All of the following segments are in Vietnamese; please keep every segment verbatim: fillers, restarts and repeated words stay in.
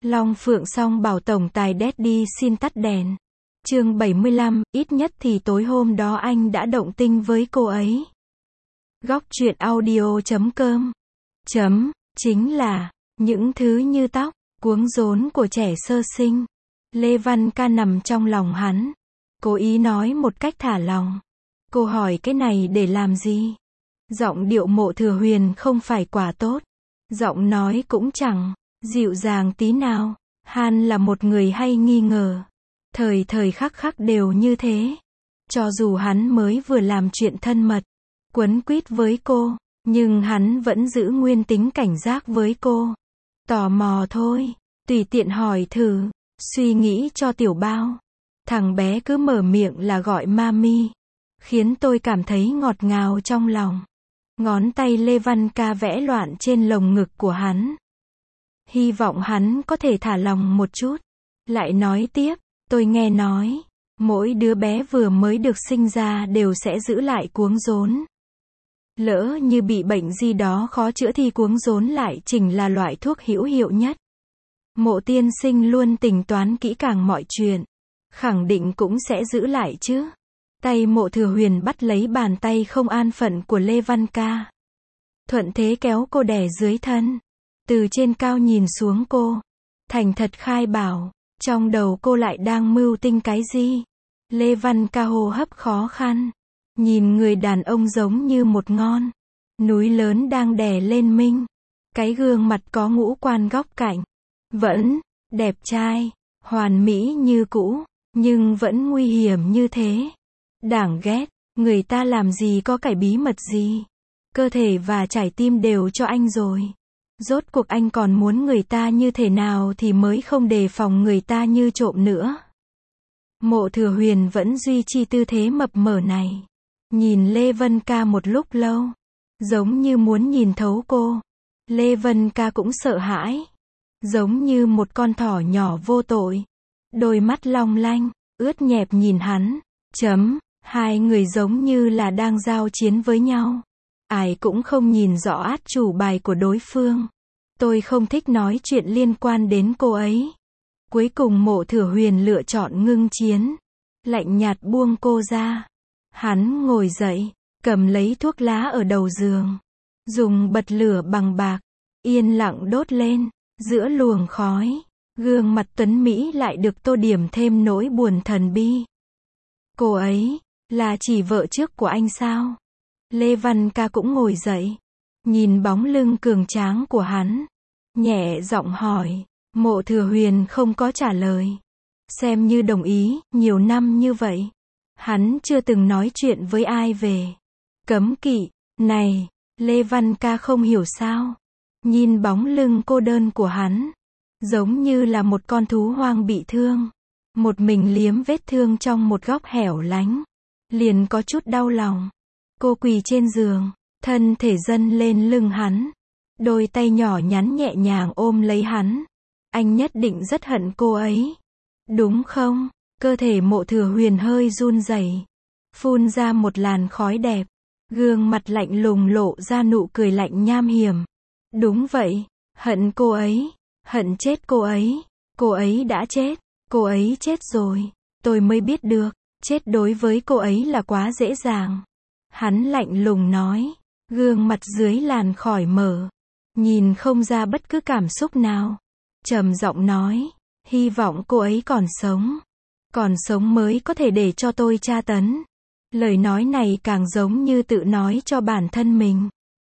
Long Phượng Song bảo tổng tài Daddy xin tắt đèn. Chương bảy mươi lăm, ít nhất thì tối hôm đó anh đã động tình với cô ấy. Góc truyện audio chấm com chấm, chính là, những thứ như tóc, cuống rốn của trẻ sơ sinh. Lê Văn Ca nằm trong lòng hắn. Cố ý nói một cách thả lòng. Cô hỏi cái này để làm gì? Giọng điệu Mộ Thừa Huyền không phải quá tốt. Giọng nói cũng chẳng dịu dàng tí nào. Hắn là một người hay nghi ngờ. Thời thời khắc khắc đều như thế. Cho dù hắn mới vừa làm chuyện thân mật, quấn quýt với cô, nhưng hắn vẫn giữ nguyên tính cảnh giác với cô. Tò mò thôi, tùy tiện hỏi thử, suy nghĩ cho tiểu bao. Thằng bé cứ mở miệng là gọi mami, khiến tôi cảm thấy ngọt ngào trong lòng. Ngón tay Lê Văn Ca vẽ loạn trên lồng ngực của hắn. Hy vọng hắn có thể thả lòng một chút. Lại nói tiếp, tôi nghe nói, mỗi đứa bé vừa mới được sinh ra đều sẽ giữ lại cuống rốn. Lỡ như bị bệnh gì đó khó chữa thì cuống rốn lại chỉnh là loại thuốc hữu hiệu nhất. Mộ tiên sinh luôn tính toán kỹ càng mọi chuyện. Khẳng định cũng sẽ giữ lại chứ. Tay Mộ Thừa Huyền bắt lấy bàn tay không an phận của Lê Văn Ca. Thuận thế kéo cô đè dưới thân. Từ trên cao nhìn xuống cô. Thành thật khai bảo. Trong đầu cô lại đang mưu tinh cái gì? Lê Văn Ca hô hấp khó khăn. Nhìn người đàn ông giống như một ngọn núi lớn đang đè lên mình. Cái gương mặt có ngũ quan góc cạnh. Vẫn đẹp trai, hoàn mỹ như cũ, nhưng vẫn nguy hiểm như thế. Đáng ghét, người ta làm gì có cái bí mật gì. Cơ thể và trái tim đều cho anh rồi. Rốt cuộc anh còn muốn người ta như thế nào thì mới không đề phòng người ta như trộm nữa. Mộ Thừa Huyền vẫn duy trì tư thế mập mờ này. Nhìn Lê Vân Ca một lúc lâu. Giống như muốn nhìn thấu cô. Lê Vân Ca cũng sợ hãi. Giống như một con thỏ nhỏ vô tội. Đôi mắt long lanh, ướt nhẹp nhìn hắn. Chấm, hai người giống như là đang giao chiến với nhau. Ai cũng không nhìn rõ át chủ bài của đối phương. Tôi không thích nói chuyện liên quan đến cô ấy. Cuối cùng Mộ Thừa Huyền lựa chọn ngưng chiến. Lạnh nhạt buông cô ra. Hắn ngồi dậy, cầm lấy thuốc lá ở đầu giường. Dùng bật lửa bằng bạc, yên lặng đốt lên. Giữa luồng khói, gương mặt tuấn Mỹ lại được tô điểm thêm nỗi buồn thần bi. Cô ấy, là chỉ vợ trước của anh sao? Lê Văn Ca cũng ngồi dậy. Nhìn bóng lưng cường tráng của hắn. Nhẹ giọng hỏi. Mộ Thừa Huyền không có trả lời. Xem như đồng ý, nhiều năm như vậy. Hắn chưa từng nói chuyện với ai về cấm kỵ này. Lê Văn Ca không hiểu sao. Nhìn bóng lưng cô đơn của hắn. Giống như là một con thú hoang bị thương. Một mình liếm vết thương trong một góc hẻo lánh. Liền có chút đau lòng. Cô quỳ trên giường. Thân thể dâng lên lưng hắn. Đôi tay nhỏ nhắn nhẹ nhàng ôm lấy hắn. Anh nhất định rất hận cô ấy. Đúng không? Cơ thể Mộ Thừa Huyền hơi run rẩy. Phun ra một làn khói đẹp. Gương mặt lạnh lùng lộ ra nụ cười lạnh nham hiểm. Đúng vậy. Hận cô ấy. Hận chết cô ấy. Cô ấy đã chết. Cô ấy chết rồi. Tôi mới biết được. Chết đối với cô ấy là quá dễ dàng. Hắn lạnh lùng nói. Gương mặt dưới làn khói mở. Nhìn không ra bất cứ cảm xúc nào. Trầm giọng nói. Hy vọng cô ấy còn sống. Còn sống mới có thể để cho tôi tra tấn. Lời nói này càng giống như tự nói cho bản thân mình.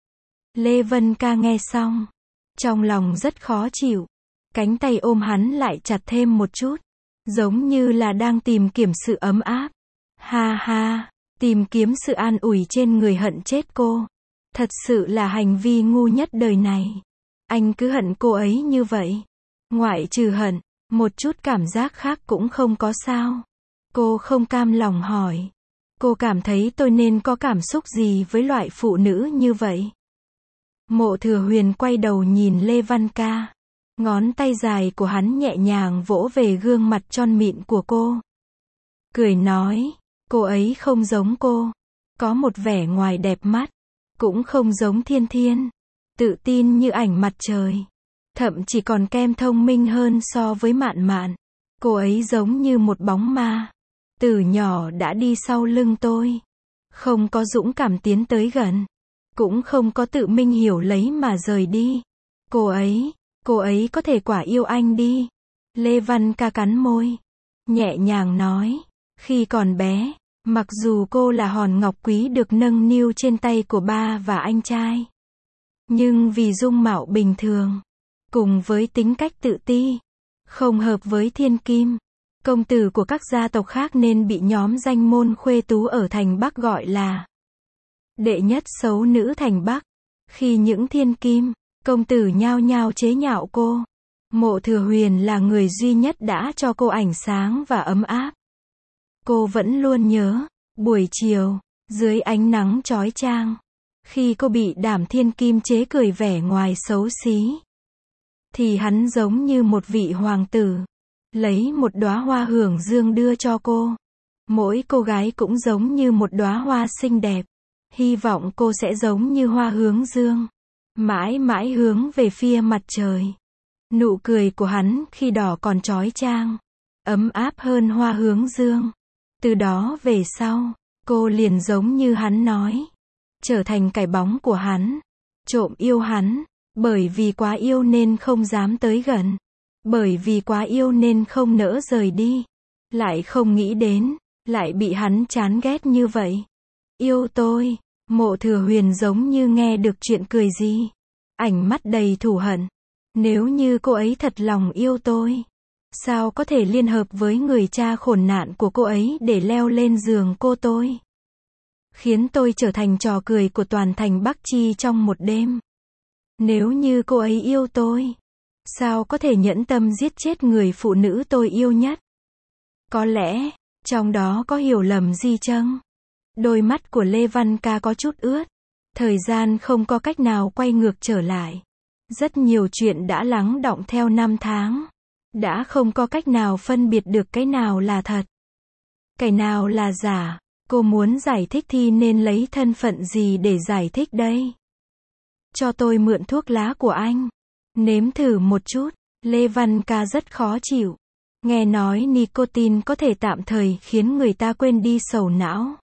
Lê Vân Ca nghe xong. Trong lòng rất khó chịu. Cánh tay ôm hắn lại chặt thêm một chút. Giống như là đang tìm kiếm sự ấm áp. Ha ha, tìm kiếm sự an ủi trên người hận chết cô. Thật sự là hành vi ngu nhất đời này. Anh cứ hận cô ấy như vậy. Ngoại trừ hận, một chút cảm giác khác cũng không có sao. Cô không cam lòng hỏi. Cô cảm thấy tôi nên có cảm xúc gì với loại phụ nữ như vậy? Mộ Thừa Huyền quay đầu nhìn Lê Văn Ca. Ngón tay dài của hắn nhẹ nhàng vỗ về gương mặt tròn mịn của cô. Cười nói, cô ấy không giống cô. Có một vẻ ngoài đẹp mắt. Cũng không giống Thiên Thiên. Tự tin như ánh mặt trời. Thậm chỉ còn kem thông minh hơn so với Mạn Mạn. Cô ấy giống như một bóng ma. Từ nhỏ đã đi sau lưng tôi. Không có dũng cảm tiến tới gần. Cũng không có tự mình hiểu lấy mà rời đi. Cô ấy, cô ấy có thể quả yêu anh đi. Lê Văn Ca cắn môi. Nhẹ nhàng nói. Khi còn bé, mặc dù cô là hòn ngọc quý được nâng niu trên tay của ba và anh trai. Nhưng vì dung mạo bình thường, cùng với tính cách tự ti, không hợp với thiên kim, công tử của các gia tộc khác nên bị nhóm danh môn khuê tú ở thành Bắc gọi là đệ nhất xấu nữ thành Bắc. Khi những thiên kim, công tử nhao nhao chế nhạo cô, Mộ Thừa Huyền là người duy nhất đã cho cô ánh sáng và ấm áp. Cô vẫn luôn nhớ, buổi chiều, dưới ánh nắng chói chang, khi cô bị Đàm Thiên Kim chế cười vẻ ngoài xấu xí, thì hắn giống như một vị hoàng tử, lấy một đóa hoa hưởng dương đưa cho cô. Mỗi cô gái cũng giống như một đóa hoa xinh đẹp, hy vọng cô sẽ giống như hoa hướng dương, mãi mãi hướng về phía mặt trời. Nụ cười của hắn khi đỏ còn chói chang, ấm áp hơn hoa hướng dương. Từ đó về sau, cô liền giống như hắn nói, trở thành cái bóng của hắn, trộm yêu hắn, bởi vì quá yêu nên không dám tới gần, bởi vì quá yêu nên không nỡ rời đi, lại không nghĩ đến, lại bị hắn chán ghét như vậy. Yêu tôi, Mộ Thừa Huyền giống như nghe được chuyện cười gì, ánh mắt đầy thù hận. Nếu như cô ấy thật lòng yêu tôi, sao có thể liên hợp với người cha khốn nạn của cô ấy để leo lên giường cô tôi, khiến tôi trở thành trò cười của toàn thành Bắc Chi trong một đêm. Nếu như cô ấy yêu tôi, sao có thể nhẫn tâm giết chết người phụ nữ tôi yêu nhất? Có lẽ, trong đó có hiểu lầm gì chăng? Đôi mắt của Lê Văn Ca có chút ướt. Thời gian không có cách nào quay ngược trở lại. Rất nhiều chuyện đã lắng đọng theo năm tháng. Đã không có cách nào phân biệt được cái nào là thật, cái nào là giả. Cô muốn giải thích thì nên lấy thân phận gì để giải thích đây? Cho tôi mượn thuốc lá của anh. Nếm thử một chút. Lê Văn Ca rất khó chịu. Nghe nói nicotine có thể tạm thời khiến người ta quên đi sầu não.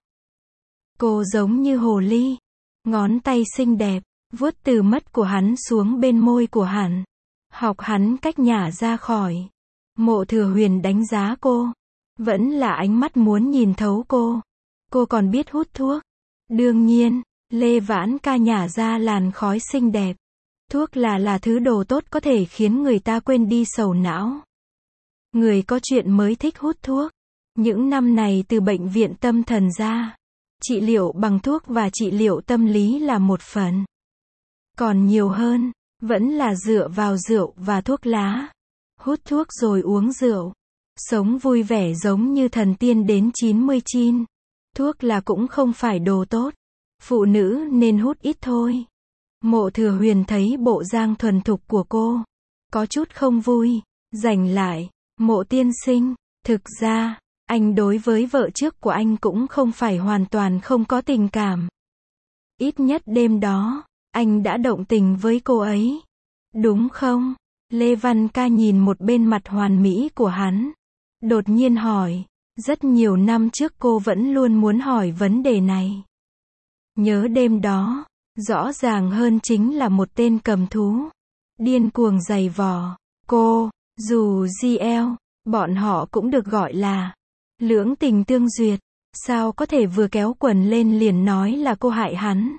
Cô giống như hồ ly. Ngón tay xinh đẹp, vuốt từ mắt của hắn xuống bên môi của hắn. Học hắn cách nhả ra khỏi. Mộ Thừa Huyền đánh giá cô. Vẫn là ánh mắt muốn nhìn thấu cô. Cô còn biết hút thuốc. Đương nhiên, Lê Vãn Ca nhả ra làn khói xinh đẹp. Thuốc là là thứ đồ tốt có thể khiến người ta quên đi sầu não. Người có chuyện mới thích hút thuốc. Những năm này từ bệnh viện tâm thần ra, trị liệu bằng thuốc và trị liệu tâm lý là một phần. Còn nhiều hơn, vẫn là dựa vào rượu và thuốc lá. Hút thuốc rồi uống rượu. Sống vui vẻ giống như thần tiên đến chín mươi chín. Thuốc là cũng không phải đồ tốt. Phụ nữ nên hút ít thôi. Mộ Thừa Huyền thấy bộ dáng thuần thục của cô, có chút không vui. Giành lại, Mộ tiên sinh, thực ra, anh đối với vợ trước của anh cũng không phải hoàn toàn không có tình cảm. Ít nhất đêm đó, anh đã động tình với cô ấy. Đúng không? Lê Văn Ca nhìn một bên mặt hoàn mỹ của hắn. Đột nhiên hỏi. Rất nhiều năm trước cô vẫn luôn muốn hỏi vấn đề này. Nhớ đêm đó, rõ ràng hơn chính là một tên cầm thú. Điên cuồng giày vò. Cô, dù giê lờ, bọn họ cũng được gọi là lưỡng tình tương duyệt. Sao có thể vừa kéo quần lên liền nói là cô hại hắn?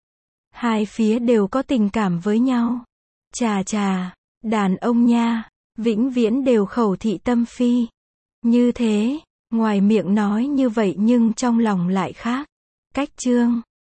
Hai phía đều có tình cảm với nhau. Chà chà, đàn ông nha, vĩnh viễn đều khẩu thị tâm phi. Như thế, ngoài miệng nói như vậy nhưng trong lòng lại khác. Cách chương